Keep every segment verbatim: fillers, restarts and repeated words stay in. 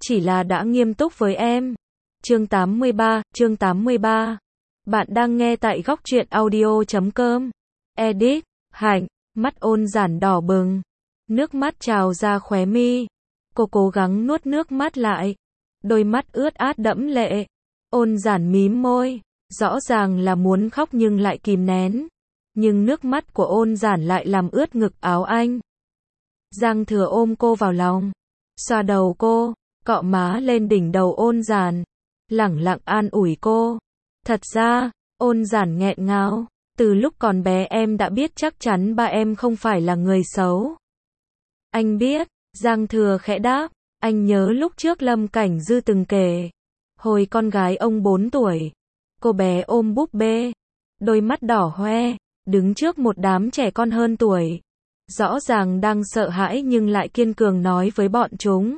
chỉ là đã nghiêm túc với em. Chương tám mươi ba, chương tám mươi ba. Bạn đang nghe tại góc truyện audio chấm com. Edit, Hạnh, mắt Ôn Giản đỏ bừng, nước mắt trào ra khóe mi. Cô cố gắng nuốt nước mắt lại, đôi mắt ướt át đẫm lệ. Ôn Giản mím môi, rõ ràng là muốn khóc nhưng lại kìm nén. Nhưng nước mắt của Ôn Giản lại làm ướt ngực áo anh. Giang Thừa ôm cô vào lòng, xoa đầu cô, cọ má lên đỉnh đầu Ôn Giản, lẳng lặng an ủi cô. Thật ra, Ôn Giản nghẹn ngào, từ lúc còn bé em đã biết chắc chắn ba em không phải là người xấu. Anh biết, Giang Thừa khẽ đáp, anh nhớ lúc trước Lâm Cảnh Dư từng kể, hồi con gái ông bốn tuổi, cô bé ôm búp bê, đôi mắt đỏ hoe, đứng trước một đám trẻ con hơn tuổi, rõ ràng đang sợ hãi nhưng lại kiên cường nói với bọn chúng.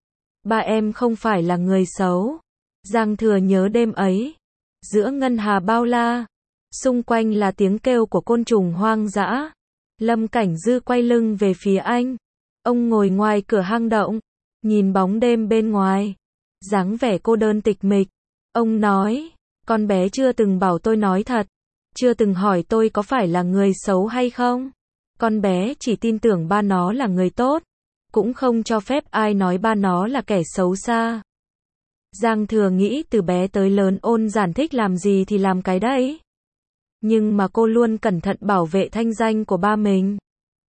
Ba em không phải là người xấu. Giang Thừa nhớ đêm ấy, giữa ngân hà bao la, xung quanh là tiếng kêu của côn trùng hoang dã. Lâm Cảnh Dư quay lưng về phía anh. Ông ngồi ngoài cửa hang động, nhìn bóng đêm bên ngoài, dáng vẻ cô đơn tịch mịch. Ông nói, con bé chưa từng bảo tôi nói thật, chưa từng hỏi tôi có phải là người xấu hay không. Con bé chỉ tin tưởng ba nó là người tốt, cũng không cho phép ai nói ba nó là kẻ xấu xa. Giang Thừa nghĩ từ bé tới lớn Ôn Giản thích làm gì thì làm cái đấy. Nhưng mà cô luôn cẩn thận bảo vệ thanh danh của ba mình.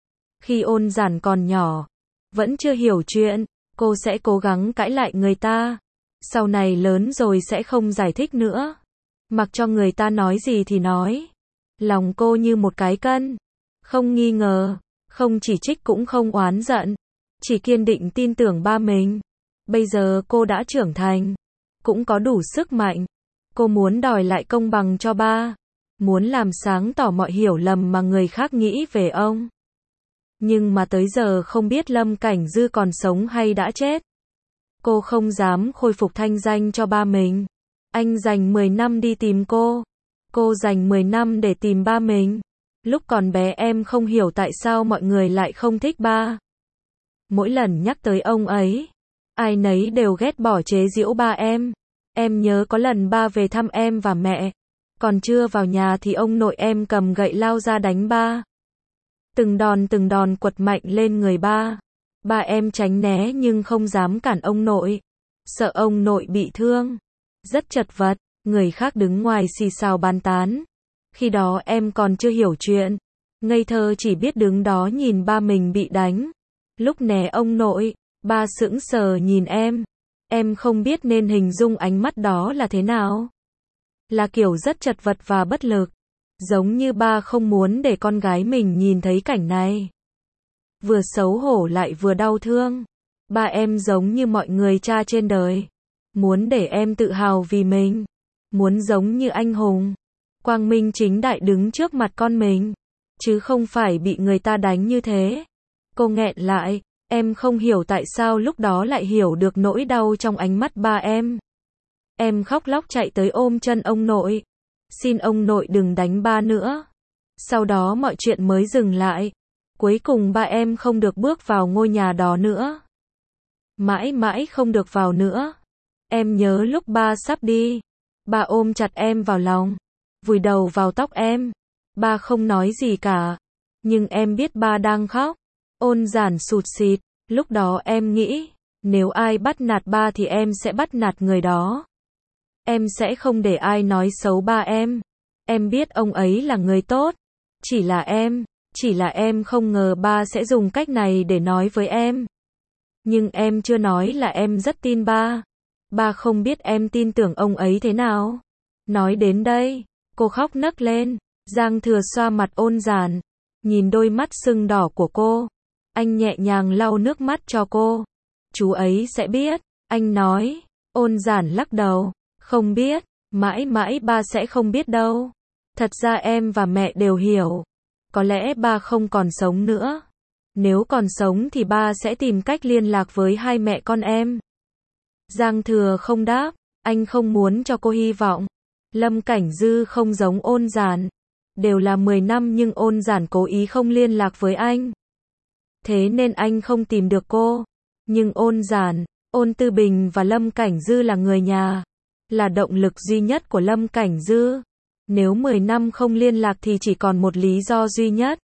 Khi Ôn Giản còn nhỏ, vẫn chưa hiểu chuyện, cô sẽ cố gắng cãi lại người ta. Sau này lớn rồi sẽ không giải thích nữa. Mặc cho người ta nói gì thì nói. Lòng cô như một cái cân. Không nghi ngờ, không chỉ trích cũng không oán giận. Chỉ kiên định tin tưởng ba mình. Bây giờ cô đã trưởng thành, cũng có đủ sức mạnh. Cô muốn đòi lại công bằng cho ba. Muốn làm sáng tỏ mọi hiểu lầm mà người khác nghĩ về ông. Nhưng mà tới giờ không biết Lâm Cảnh Dư còn sống hay đã chết. Cô không dám khôi phục thanh danh cho ba mình. Anh dành mười năm đi tìm cô. Cô dành mười năm để tìm ba mình. Lúc còn bé em không hiểu tại sao mọi người lại không thích ba. Mỗi lần nhắc tới ông ấy, ai nấy đều ghét bỏ chế giễu ba em. Em nhớ có lần ba về thăm em và mẹ. Còn chưa vào nhà thì ông nội em cầm gậy lao ra đánh ba. Từng đòn từng đòn quật mạnh lên người ba. Ba em tránh né nhưng không dám cản ông nội. Sợ ông nội bị thương. Rất chật vật, người khác đứng ngoài xì xào bàn tán. Khi đó em còn chưa hiểu chuyện. Ngây thơ chỉ biết đứng đó nhìn ba mình bị đánh. Lúc né ông nội, ba sững sờ nhìn em. Em không biết nên hình dung ánh mắt đó là thế nào. Là kiểu rất chật vật và bất lực. Giống như ba không muốn để con gái mình nhìn thấy cảnh này. Vừa xấu hổ lại vừa đau thương. Ba em giống như mọi người cha trên đời. Muốn để em tự hào vì mình. Muốn giống như anh hùng. Quang minh chính đại đứng trước mặt con mình. Chứ không phải bị người ta đánh như thế. Cô nghẹn lại. Em không hiểu tại sao lúc đó lại hiểu được nỗi đau trong ánh mắt ba em. Em khóc lóc chạy tới ôm chân ông nội. Xin ông nội đừng đánh ba nữa. Sau đó mọi chuyện mới dừng lại. Cuối cùng ba em không được bước vào ngôi nhà đó nữa. Mãi mãi không được vào nữa. Em nhớ lúc ba sắp đi. Ba ôm chặt em vào lòng. Vùi đầu vào tóc em. Ba không nói gì cả. Nhưng em biết ba đang khóc. Ôn Giản sụt sịt. Lúc đó em nghĩ, nếu ai bắt nạt ba thì em sẽ bắt nạt người đó. Em sẽ không để ai nói xấu ba em. Em biết ông ấy là người tốt. Chỉ là em, chỉ là em không ngờ ba sẽ dùng cách này để nói với em. Nhưng em chưa nói là em rất tin ba. Ba không biết em tin tưởng ông ấy thế nào. Nói đến đây, cô khóc nấc lên. Giang Thừa xoa mặt Ôn Giản, nhìn đôi mắt sưng đỏ của cô. Anh nhẹ nhàng lau nước mắt cho cô. Chú ấy sẽ biết, anh nói. Ôn Giản lắc đầu. Không biết, mãi mãi ba sẽ không biết đâu. Thật ra em và mẹ đều hiểu. Có lẽ ba không còn sống nữa. Nếu còn sống thì ba sẽ tìm cách liên lạc với hai mẹ con em. Giang Thừa không đáp. Anh không muốn cho cô hy vọng. Lâm Cảnh Dư không giống Ôn Giản. Đều là mười năm nhưng Ôn Giản cố ý không liên lạc với anh. Thế nên anh không tìm được cô. Nhưng Ôn Giản, Ôn Tư Bình và Lâm Cảnh Dư là người nhà, là động lực duy nhất của Lâm Cảnh Dư. Nếu mười năm không liên lạc thì chỉ còn một lý do duy nhất.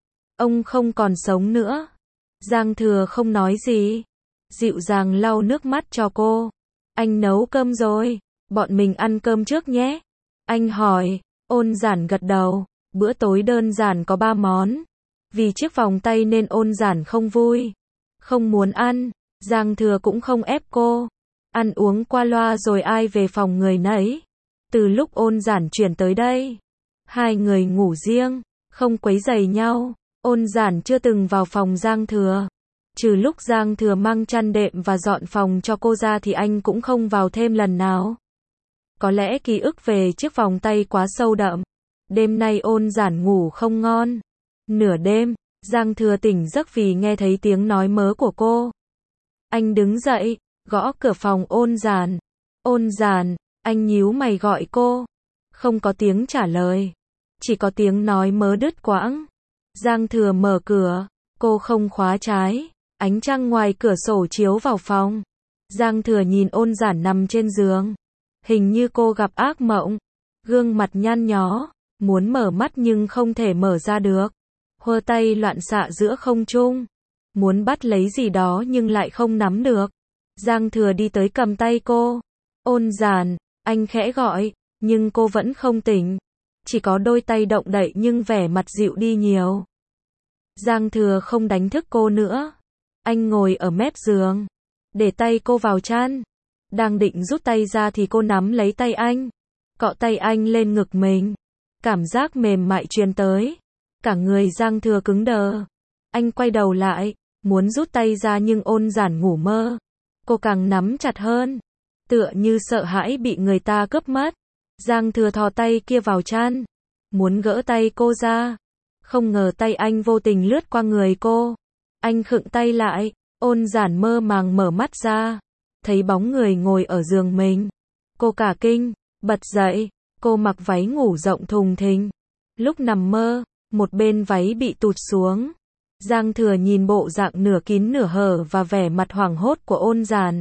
Ông không còn sống nữa. Giang Thừa không nói gì, dịu dàng lau nước mắt cho cô. Anh nấu cơm rồi, bọn mình ăn cơm trước nhé. Anh hỏi, Ôn Giản gật đầu, bữa tối đơn giản có ba món. Vì chiếc vòng tay nên Ôn Giản không vui, không muốn ăn. Giang Thừa cũng không ép cô. Ăn uống qua loa rồi ai về phòng người nấy. Từ lúc Ôn Giản chuyển tới đây, hai người ngủ riêng, không quấy rầy nhau. Ôn Giản chưa từng vào phòng Giang Thừa. Trừ lúc Giang Thừa mang chăn đệm và dọn phòng cho cô ra thì anh cũng không vào thêm lần nào. Có lẽ ký ức về chiếc vòng tay quá sâu đậm. Đêm nay Ôn Giản ngủ không ngon. Nửa đêm, Giang Thừa tỉnh giấc vì nghe thấy tiếng nói mớ của cô. Anh đứng dậy, gõ cửa phòng Ôn Giản. Ôn Giản, anh nhíu mày gọi cô. Không có tiếng trả lời. Chỉ có tiếng nói mớ đứt quãng. Giang Thừa mở cửa. Cô không khóa trái. Ánh trăng ngoài cửa sổ chiếu vào phòng. Giang Thừa nhìn Ôn Giản nằm trên giường. Hình như cô gặp ác mộng. Gương mặt nhăn nhó. Muốn mở mắt nhưng không thể mở ra được. Hơ tay loạn xạ giữa không trung. Muốn bắt lấy gì đó nhưng lại không nắm được. Giang Thừa đi tới cầm tay cô. Ôn Giản, anh khẽ gọi, nhưng cô vẫn không tỉnh. Chỉ có đôi tay động đậy nhưng vẻ mặt dịu đi nhiều. Giang Thừa không đánh thức cô nữa. Anh ngồi ở mép giường, để tay cô vào chăn. Đang định rút tay ra thì cô nắm lấy tay anh, cọ tay anh lên ngực mình. Cảm giác mềm mại truyền tới. Cả người Giang Thừa cứng đờ. Anh quay đầu lại, muốn rút tay ra nhưng Ôn Giản ngủ mơ. Cô càng nắm chặt hơn, tựa như sợ hãi bị người ta cướp mất. Giang Thừa thò tay kia vào chăn, muốn gỡ tay cô ra. Không ngờ tay anh vô tình lướt qua người cô. Anh khựng tay lại. Ôn Giản mơ màng mở mắt ra, thấy bóng người ngồi ở giường mình. Cô cả kinh, bật dậy. Cô mặc váy ngủ rộng thùng thình. Lúc nằm mơ, một bên váy bị tụt xuống. Giang Thừa nhìn bộ dạng nửa kín nửa hở và vẻ mặt hoảng hốt của Ôn Giản.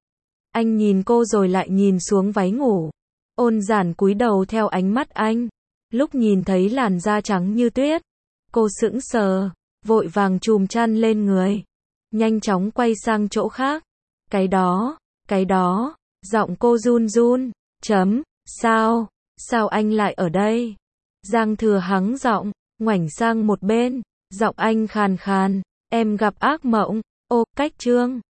Anh nhìn cô rồi lại nhìn xuống váy ngủ. Ôn Giản cúi đầu theo ánh mắt anh. Lúc nhìn thấy làn da trắng như tuyết, cô sững sờ, vội vàng chùm chăn lên người, nhanh chóng quay sang chỗ khác. Cái đó, cái đó, giọng cô run run. Chấm, sao, sao anh lại ở đây? Giang Thừa hắng giọng, ngoảnh sang một bên, giọng anh khàn khàn, em gặp ác mộng. Ô, cách trương.